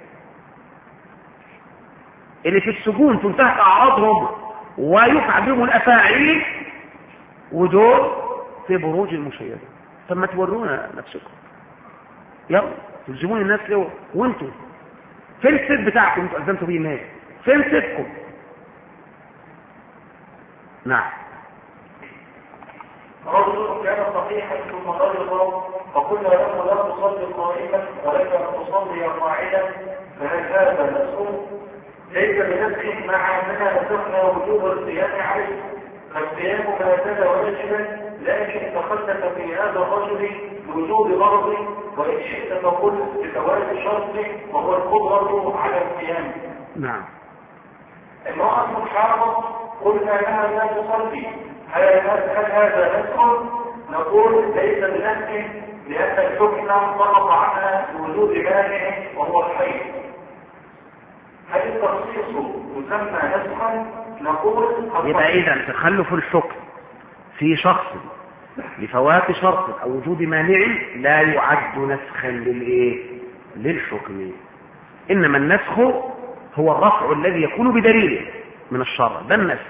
Speaker 1: اللي في السجون تنتهك أعراضهم ويفعل بهم الأفاعيل، ودول في بروج المشيدة. طب ما تورونا نفسكم، يلا تلزمون الناس ليه؟ وانتم فين السيف بتاعكم؟ انتوا ألزمتوا بيه الناس، فين سيفكم؟ نعم.
Speaker 2: رجل كان صحيحا ثم مرض فقلنا له لا تصلي قائما ولك ان تصلي قاعدا فهل هذا نسخ؟ ليس بنسخ مع اننا نسخنا وجوب الصيام عليه، فالصيام ما زال واجبا، لكن تخلف في هذا الرجل لوجود مرض، وان شئت فقل بفوات شرط وهو القدره على الصيام.
Speaker 1: نعم.
Speaker 2: امرأة حارض قلنا لها لا تصلي، هل هذا نسخ؟ نقول ليس بنسخ، لأن الحكم سقط عنها بوجود مانع وهو الحيض. هل التخصيص يسمى نسخا؟ نقول
Speaker 1: يبقى إذا تخلف الحكم في شخص لفوات شرط أو وجود مانع لا يعد نسخا للإيه؟ للحكم، إنما النسخ هو الرفع الذي يكون بدليله من الشرع، ده النسخ.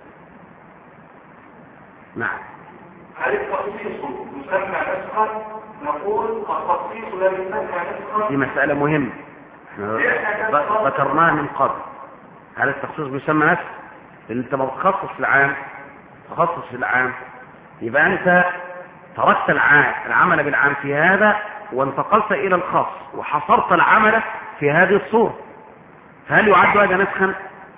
Speaker 1: نعم.
Speaker 2: هل التخصيص يسمى نسخا؟ نقول التخصيص لا يسمى نسخا.
Speaker 1: دي مسألة مهمة ذكرناها من قبل. هل التخصيص بيسمى نسخ؟ لأن انت ما بتخصص في العام، تخصص في العام، يبقى انت تركت العام العمل بالعام في هذا وانتقلت الى الخاص وحصرت العمل في هذه الصورة، فهل يعد هذا نسخا؟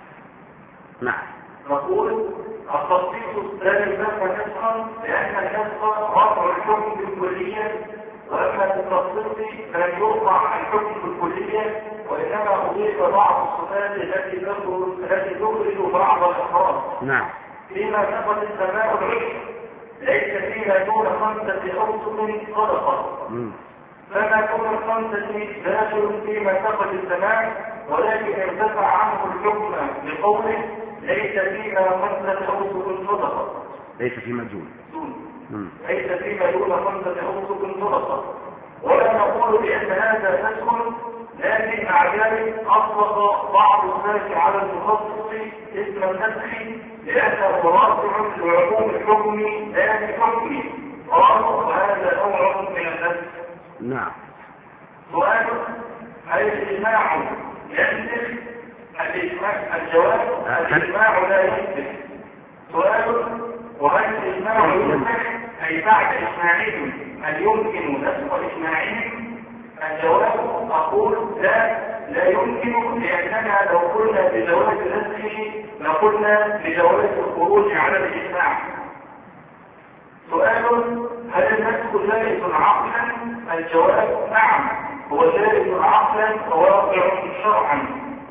Speaker 1: نعم.
Speaker 2: نقول التخصيص لا يسمى نسخا، لأن النسخ رفع الحكم بالكلية، وأما التخصيص فلم يرفع الحكم بالكلية، وإنما أضيف بعض الصفات التي التي تخرج بعض الأفراد.
Speaker 1: نعم.
Speaker 2: فيما نقل السماء العشر ليس فيما دون خمسة أوسط صدقة، فما دون الخمسة داخل فيما نقل السماء، ولكن ارتفع عنه الحكم بقوله ليس فيما خمسة أوسط صدقة.
Speaker 1: ليس فيما دون
Speaker 2: ليس فيما دون خمسة أوسط صدقة. ولا نقول بأن هذا نسخ، لكن مع ذلك أطلق بعض الناس على المخصص اسم النسخ لأنه رافع لعموم الحكم لا لحكمه، وهذا نوع من النسخ.
Speaker 1: نعم.
Speaker 2: سؤال: هل الإجماع ينسخ؟ الجواب: الإجماع لا ينسخ. سؤال: وهل الإجماع ينسخ أي بعد إجماعهم هل يمكن نسخ إجماعهم؟ الجواب: أقول لا لا يمكن، لأننا لو قلنا بجواز نسخه لقلنا بجواز الخروج على الإجماع. سؤال: هل النسخ جائز عقلا؟ الجواب: نعم، هو جائز عقلا وواقع شرعا.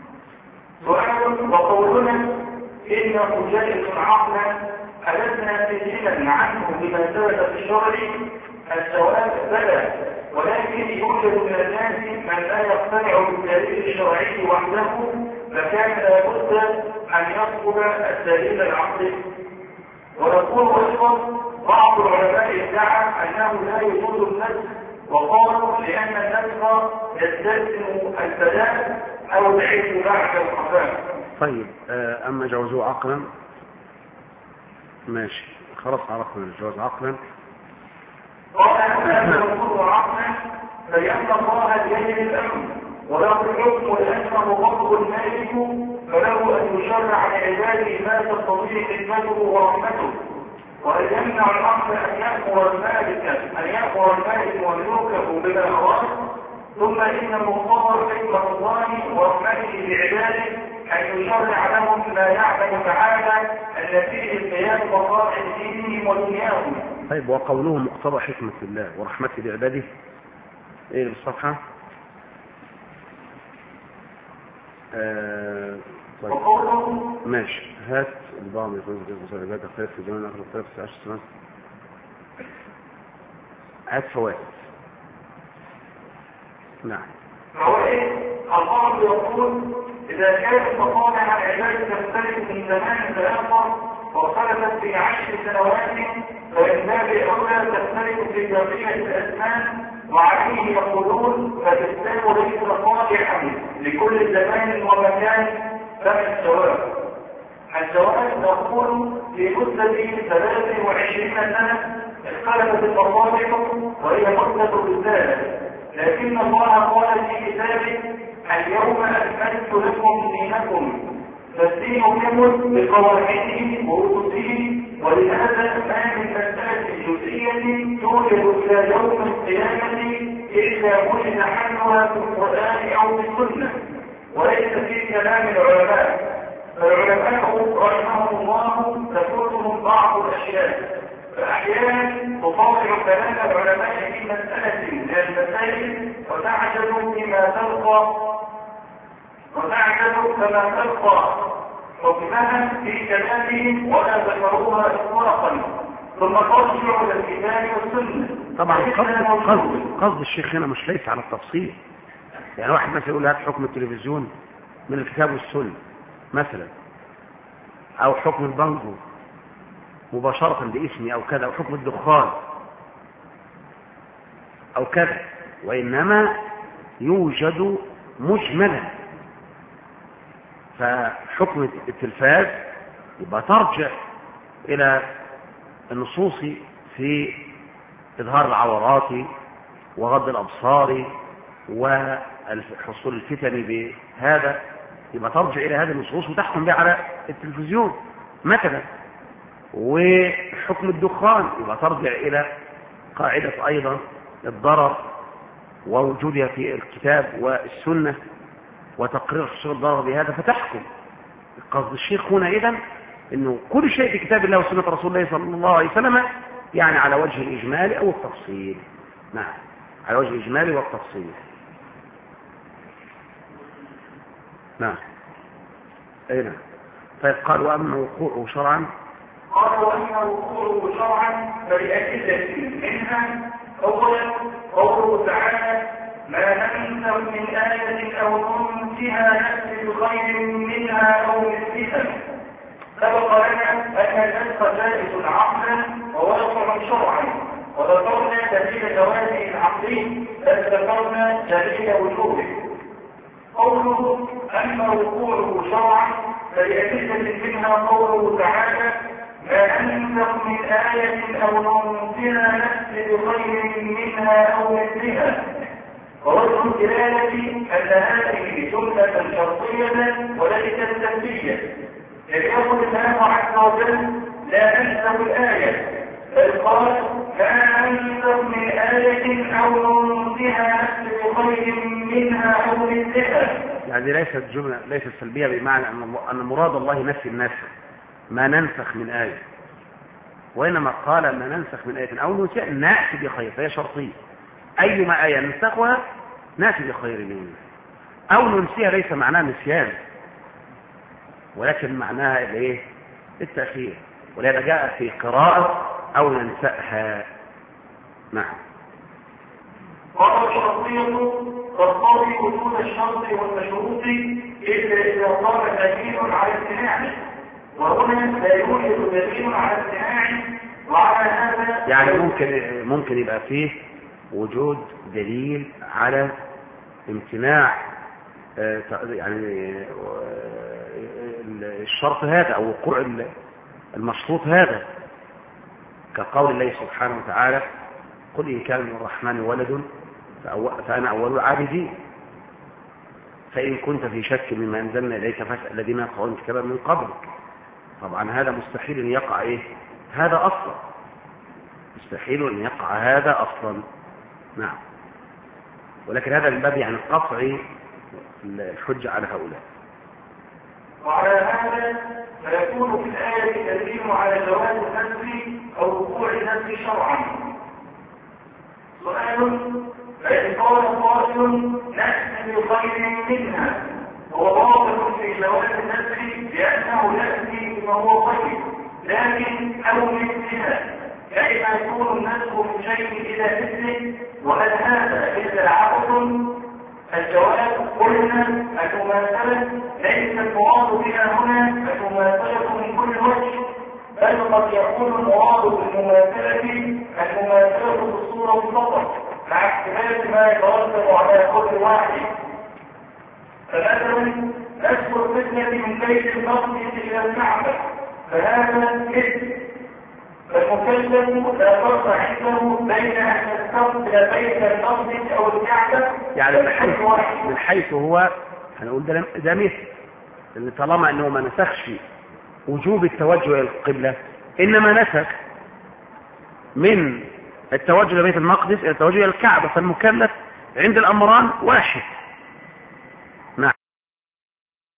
Speaker 2: سؤال: وقولنا إنه جائز عقلا ألسنا سجلا عنه بما ثبت في الشرع؟ الجواب: بلى، ولكن يوجد من الناس من لا يقتنع بالدليل الشرعي وحده، فكان لابد أن يطلب الدليل العقلي. ونقول أيضا بعض العلماء ادعى أنه لا يجوز النسخ، وقالوا لأن النسخ يستلزم البداء أو العلم بعد الخفاء.
Speaker 1: طيب، أما جوزوه عقلا ماشي، خلاص عرفنا الجواز عقلا.
Speaker 2: قال: أما جوزوه عقلا فلأن الله بيده الأمر وله الحكم، لأنه برض المالك فله أن يشرع لعباده ما تقتضيه خدمته ورحمته. وأن يمنع العقل أن يأمر المالك أن يأمر المالك وملوكه بما أراد، ثم إن مقتضى حكمة الله ورحمته بعباده أن يشرع لهم ما يعلم تعالى أن فيه القيام بمصالح دينهم ودنياهم.
Speaker 1: طيب، وقوله مقتضى حكمة الله ورحمته بعباده ايه بالصفحة؟ آه طيب ماشي. هات البعض يقول في عبادة اختلف في زمان اخر اختلف في عشر سنوات. هات فوائد. نعم.
Speaker 2: فوائد: البعض يقول إذا كانت مصالح العباد تختلف من زمان لآخر واختلفت في عشر سنوات، فإن باب أولى تختلف في بقية الأزمان، وعليه يقولون فالإسلام ليس صالحا لكل زمان ومكان. فما الجواب؟ الجواب: نقول في مدة ثلاث وعشرين سنة اختلفت المصالح وهي مدة الرسالة، لكن الله قال في كتابه: اليوم أكملت لكم دينكم، فالدين كمل بقواعده وأصوله، ولهذا ما من مسألة جزئية توجد إلى يوم القيامة إلا وجد حلها في القرآن أو في السنة وليس في كلام العلماء. فالعلماء رحمهم الله تفوتهم بعض الأشياء، فأحيانا تطالع كلام العلماء في مسألة من المسائل وتعجب بما تلقى وتعجب كما تلقى حكمها في كلامهم ولا ذكروها إطلاقا، ثم ترجع إلى الكتاب والسنة.
Speaker 1: طبعا قصد قصد قصد الشيخ هنا مش ليس على التفصيل. يعني واحد مثلا يقول هات حكم التلفزيون من الكتاب والسنة مثلا، أو حكم البنجو مباشرة باسمي أو كذا، أو حكم الدخان أو كذا، وإنما يوجد مجملا. فحكم التلفاز يبقى ترجع إلى النصوص في إظهار العورات وغض الأبصار وحصول الفتن بهذا، يبقى ترجع إلى هذه النصوص وتحكم بها على التلفزيون مثلا. وحكم الدخان يبقى ترجع إلى قاعدة أيضا الضرر ووجودها في الكتاب والسنة وتقرير حصول الضرر بهذا فتحكم. قصد الشيخ هنا إذن أنه كل شيء في كتاب الله وسنة رسول الله صلى الله عليه وسلم يعني على وجه الإجمال أو التفصيل. نعم، على وجه الإجمال والتفصيل. نعم. أي نعم. طيب قال وأما وقوعه شرعا،
Speaker 2: قال وأما وقوعه شرعا فلأدلة منها أولا قوله تعالى ما ننسخ من آية أو ننسها نأتي بخير منها أو مثلها. سبق لنا أن النسخ جائز عقلا وواقع شرعا، وذكرنا دليل جوازه العقلي بل ذكرنا دليل وجوده. قوله أما وقوعه شرعا فلأدلة منها قوله تعالى ما ننسخ من آية أو ننسها نأتي بخير منها أو مثلها. ووجه الدلالة أن هذه جملة شرطية وليست سلبية، إذ يقول الله عز وجل لا ننسخ الآية، بل قال ما ننسخ من آية أو ننسها نأتي بخير منها أو مثلها.
Speaker 1: يعني ليست جملة ليست سلبية بمعنى أن مراد الله نفي النسخ ما ننسخ من آية، وإنما قال ما ننسخ من آية أو ننسها نأتي بخير، فهي شرطية. أيما آية ننسخها نأتي بخير منها. أو ننسيها ليس معناها نسيان، ولكن معناها الايه؟ التأخير، ولهذا جاء في قراءة أو ننسأها. نعم.
Speaker 2: قال الشرطية تقتضي وجود الشرط والمشروط إلا إذا صار دليل على امتناعه، وهنا لا يوجد دليل على امتناعه. وعلى هذا
Speaker 1: يعني ممكن ممكن يبقى فيه وجود دليل على امتناع يعني الشرط هذا أو وقوع المشروط هذا، كقول الله سبحانه وتعالى قل إن كان للرحمن ولد فأنا أول العابدين، فإن كنت في شك مما أنزلنا إليك فاسأل الذين يقرؤون الكتاب من قبلك. طبعا هذا مستحيل أن يقع إيه؟ هذا أصلا مستحيل أن يقع هذا أصلا. نعم. ولكن هذا من باب يعني قطع الحجة على هؤلاء.
Speaker 2: وعلى هذا فيكون في الآية دليل على جواز النسخ أو وقوع النسخ شرعا. سؤال: فإن قال قائل نأتي بخير منها، هو واضح في جواز النسخ لأنه يأتي بما هو خير، لكن أو مثلها، كيف يكون النسخ من شيء إلى مثله؟ وهل هذا إلا عبث؟ الجواب: قلنا المماثلة ليس المراد بها هنا المماثلة من كل وجه، بل قد يكون المراد بالمماثلة المماثلة بالصورة فقط مع احتمال ما يترتب على كل واحد. فمثلا نسخ الفتنة من بيت المقدس إلى الكعبة، فهذا كذب، فالمكلف لا فرق عنده بين أن يستقبل بيت المقدس أو الكعبة.
Speaker 1: يعني من حيث من حيث هو هنقول ده ده مثل، لأن طالما أنه ما نسخش وجوب التوجه إلى القبلة، إنما نسخ من التوجه لبيت المقدس إلى التوجه إلى الكعبة، فالمكلف عند الأمران واحد.